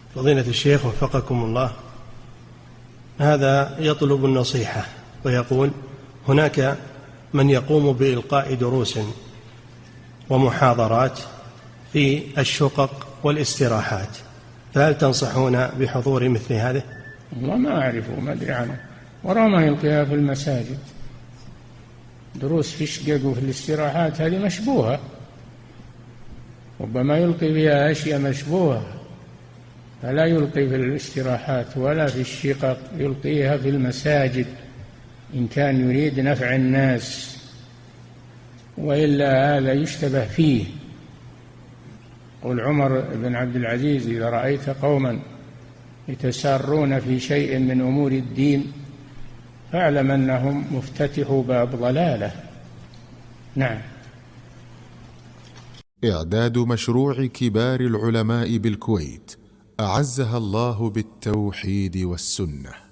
فضيلة الشيخ وفقكم الله، هذا يطلب النصيحة ويقول: هناك من يقوم بإلقاء دروس ومحاضرات في الشقق والاستراحات، فهل تنصحون بحضور مثل هذا؟ والله ما أعرفه، ما أدري عنه، ورا ما يلقيها في المساجد. دروس في الشقق وفي الاستراحات هذه مشبوهة، ربما يلقي فيها أشياء مشبوهة، فلا يلقي في الاستراحات ولا في الشقق، يلقيها في المساجد إن كان يريد نفع الناس، وإلا هذا يشتبه فيه. قل عمر بن عبد العزيز: إذا رأيت قوما يتسارون في شيء من أمور الدين فاعلم أنهم مفتتحوا باب ضلالة. نعم. إعداد مشروع كبار العلماء بالكويت أعزها الله بالتوحيد والسنة.